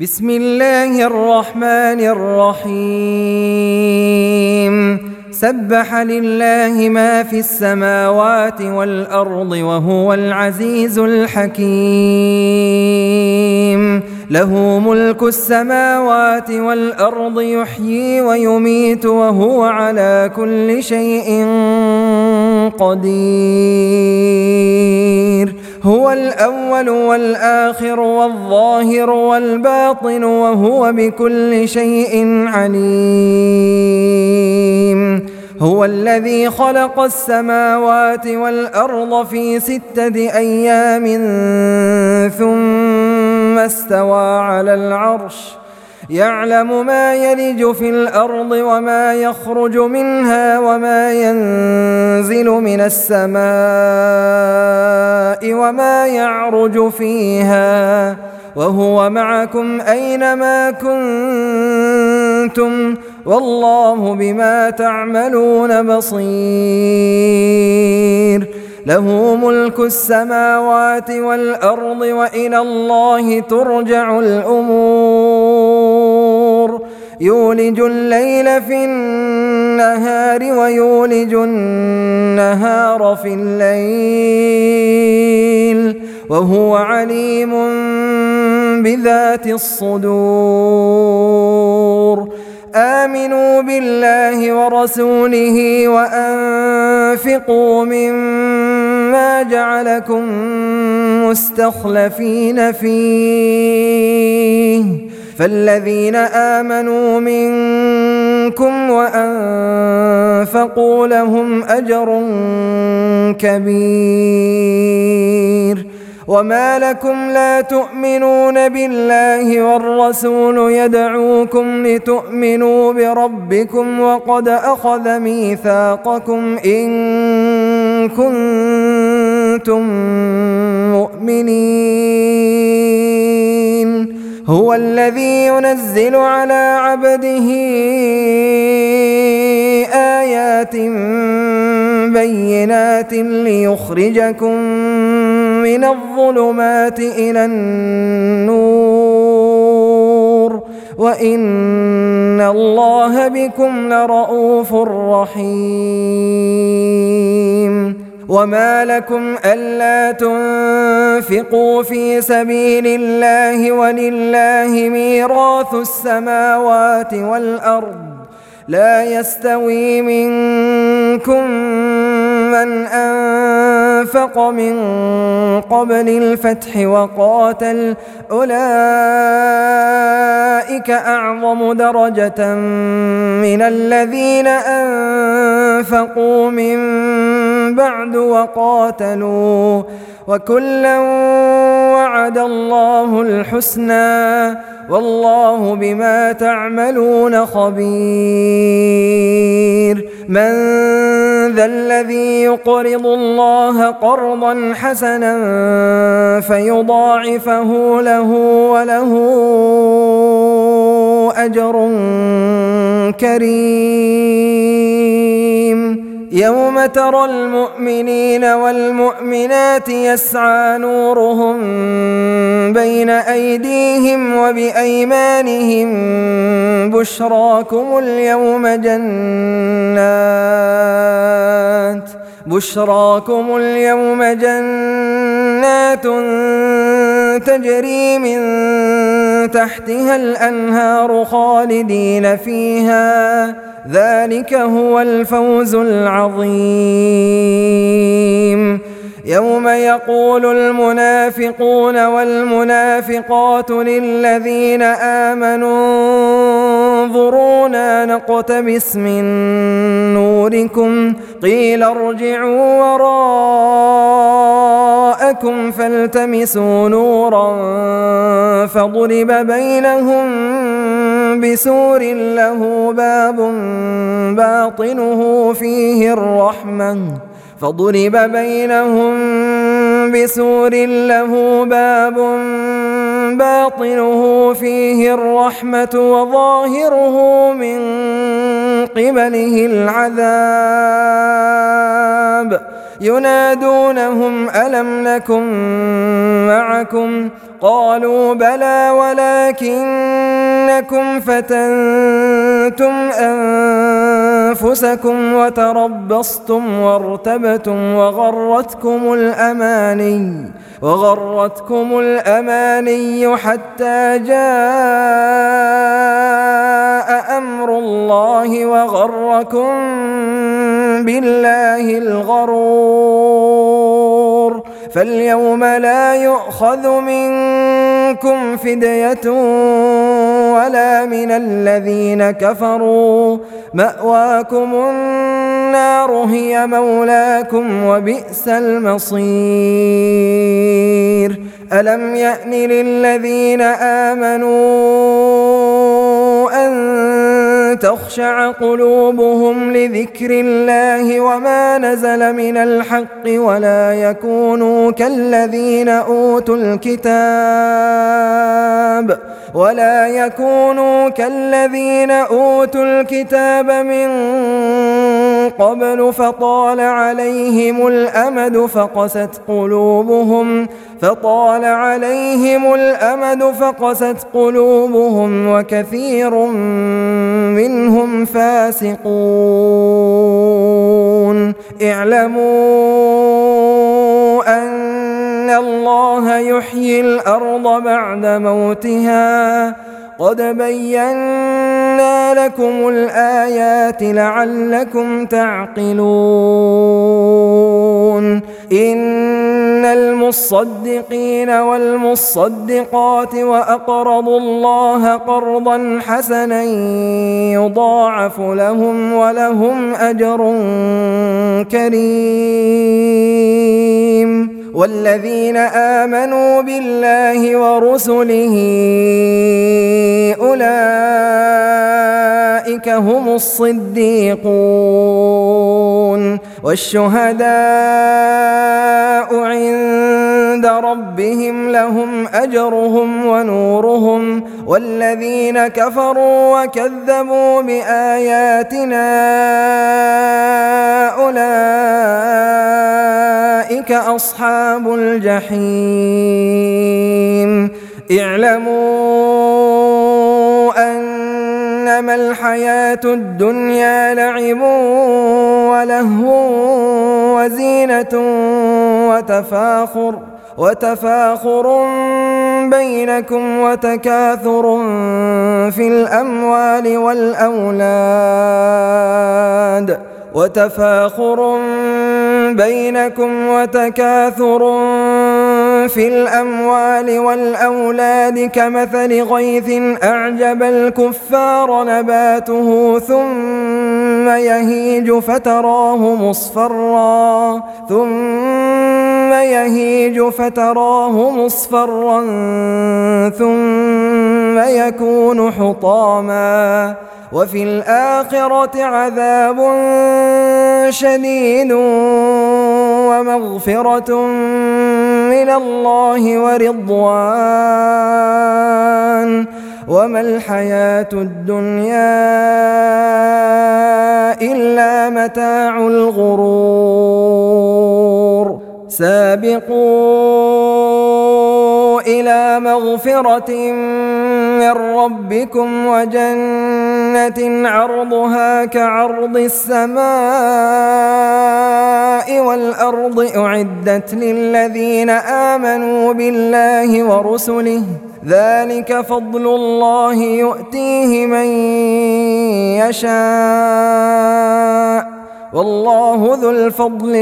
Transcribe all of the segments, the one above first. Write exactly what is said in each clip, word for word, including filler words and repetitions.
بسم الله الرحمن الرحيم سبح لله ما في السماوات والأرض وهو العزيز الحكيم له ملك السماوات والأرض يحيي ويميت وهو على كل شيء قدير هو الأول والآخر والظاهر والباطن وهو بكل شيء عليم هو الذي خلق السماوات والأرض في ستة أيام ثم استوى على العرش يعلم ما يلج في الأرض وما يخرج منها وما ينزل من السماء وما يعرج فيها وهو معكم أينما كنتم والله بما تعملون بصير له ملك السماوات والأرض وإلى الله ترجع الأمور يولج الليل في النهار ويولج النهار في الليل وهو عليم بذات الصدور آمنوا بالله ورسوله وأنفقوا مما جعلكم مستخلفين فيه فالذين آمنوا منكم وأنفقوا لهم أجر كبير وما لكم لا تؤمنون بالله والرسول يدعوكم لتؤمنوا بربكم وقد أخذ ميثاقكم إن كنتم مؤمنين هو الذي ينزل على عبده آيات بينات ليخرجكم من الظلمات إلى النور وإن الله بكم لرؤوف رحيم وما لكم ألا تنفقوا في سبيل الله ولله ميراث السماوات والأرض لا يستوي منكم من أنفق من قبل الفتح وقاتل أولئك أعظم درجة من الذين أنفقوا من بعد وقاتلوا وكلا وعد الله الحسنى والله بما تعملون خبير من ذا الذي يقرض الله قرضا حسنا فيضاعفه له وله أجر كريم يوم ترى المؤمنين والمؤمنات يسعى نورهم بين أيديهم وبأيمانهم بشراكم اليوم جنات بشراكم اليوم جنات تجري من تحتها الأنهار خالدين فيها ذلك هو الفوز العظيم يوم يقول المنافقون والمنافقات للذين آمنوا انظرونا نقتبس من نوركم قيل ارجعوا وراءكم فالتمسوا نورا فضرب بينهم بسور له باب باطنه فيه الرحمة فضرب بينهم بسور له باب باطنه فيه الرحمة وظاهره من قبله العذاب ينادونهم ألم نكن معكم قالوا بلى ولكنكم فتنتم أنفسكم وتربصتم وارتبتم وغرتكم الأماني وغرتكم الأماني حتى جاء أمر الله وغركم بالله الغرور فاليوم لا يؤخذ منكم فدية ولا من الذين كفروا مأواكم النار هي مولاكم وبئس المصير ألم يأن للذين آمنوا أن تخشع قلوبهم لذكر الله وما نزل من الحق ولا يكونوا كالذين أوتوا الكتاب ولا يكونوا كالذين أوتوا الكتاب من قبل فطال عليهم الأمد فقست قلوبهم فطال عليهم الأمد فقست قلوبهم وكثير منهم فاسقون اعلموا أن الله يحيي الأرض بعد موتها قد بينا لكم الآيات لعلكم تعقلون إن المصدقين والمصدقات وأقرضوا الله قرضا حسنا يضاعف لهم ولهم أجر كريم والذين آمنوا بالله ورسله أولئك هم الصديقون والشهداء عند ربهم لهم أجرهم ونورهم والذين كفروا وكذبوا بآياتنا أولئك أصحاب الجحيم اعلموا أنما الحياة الدنيا لعب ولهو وزينة وتفاخر وتفاخر بينكم وتكاثر في الأموال والأولاد وتفاخر بينكم وتكاثر في الأموال والأولاد كمثل غيث أعجب الكفار نباته ثم يهيج فتراه مصفرا ثم يهيج فتراه مصفرا ثم يكون حطاما وفي الآخرة عذاب شديد ومغفرة من الله ورضوان وما الحياة الدنيا إلا متاع الغرور سابقوا إلى مغفرة من ربكم وجنة عرضها كعرض السماء والأرض أعدت للذين آمنوا بالله ورسله ذلك فضل الله يؤتيه من يشاء والله ذو الفضل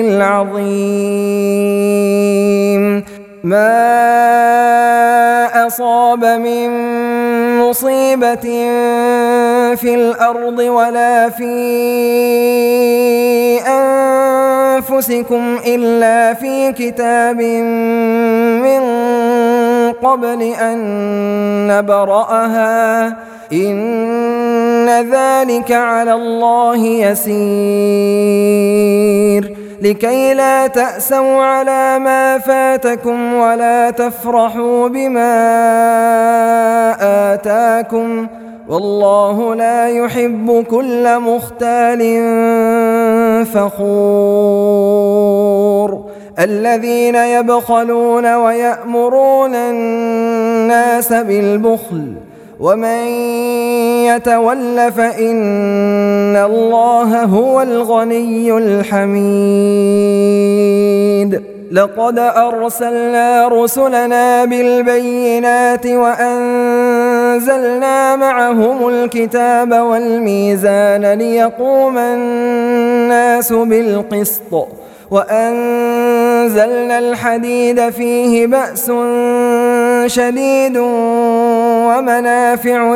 العظيم ما أصاب من مصيبة في الأرض ولا في أنفسكم إلا في كتاب من قبل أن نبرأها إن ذلك على الله يسير لكي لا تأسوا على ما فاتكم ولا تفرحوا بما آتاكم والله لا يحب كل مختال فخور الذين يبخلون ويأمرون الناس بالبخل ومن يتول فإن الله هو الغني الحميد لقد أرسلنا رسلنا بالبينات وأنزلنا معهم الكتاب والميزان ليقوم الناس بالقسط وأنزلنا الحديد فيه بأس شديد ومنافع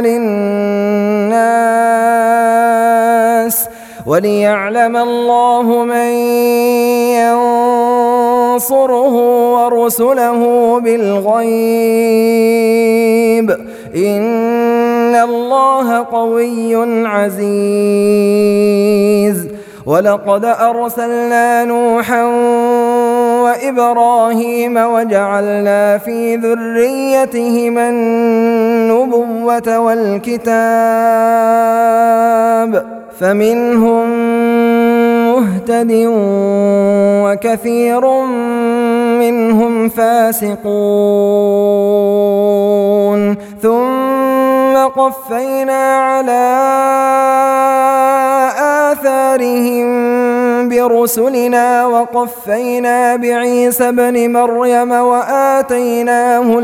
للناس وليعلم الله من ينصره ورسله بالغيب إن الله قوي عزيز ولقد أرسلنا نوحا وإبراهيم وجعلنا في ذريتهما النبوة والكتاب فمنهم مهتد وكثير منهم فاسقون ثم قفينا على آثارهم برسلنا وقفينا بعيسى ابن مريم وآتيناه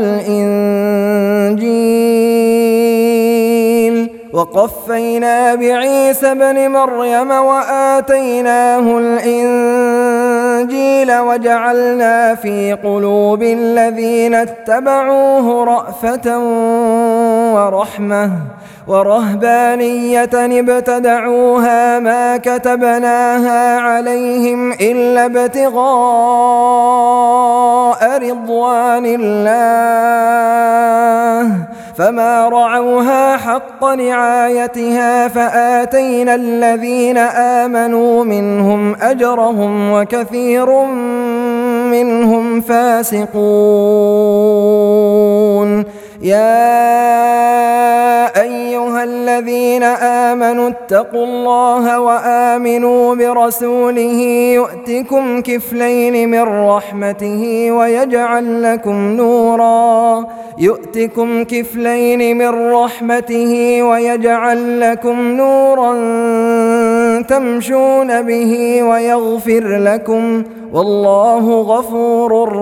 الإنجيل وقفينا بعيسى ابن مريم وآتيناه الإنجيل وجعلنا في قلوب الذين اتبعوه رأفة ورحمة ورهبانية ابتدعوها ما كتبناها عليهم إلا ابتغاء رضوان الله فما رعوها حق رعايتها فآتينا الذين آمنوا منهم أجرهم وكثير منهم فاسقون يا أيها الذين آمنوا اتقوا الله وآمنوا برسوله يؤتكم كفلين من رحمته ويجعل لكم نورا يؤتكم كفلين من رحمته ويجعل لكم نورا تمشون به ويغفر لكم والله غفور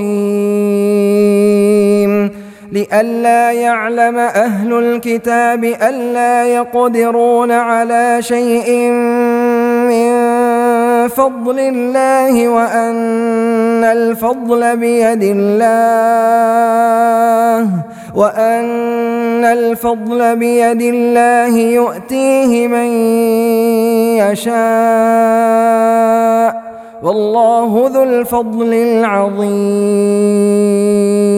رحيم لئلا يعلم أهل الكتاب ألا يقدرون على شيء من فضل الله وأن الفضل بيد الله وأن الفضل بيد الله يؤتيه من يشاء والله ذو الفضل العظيم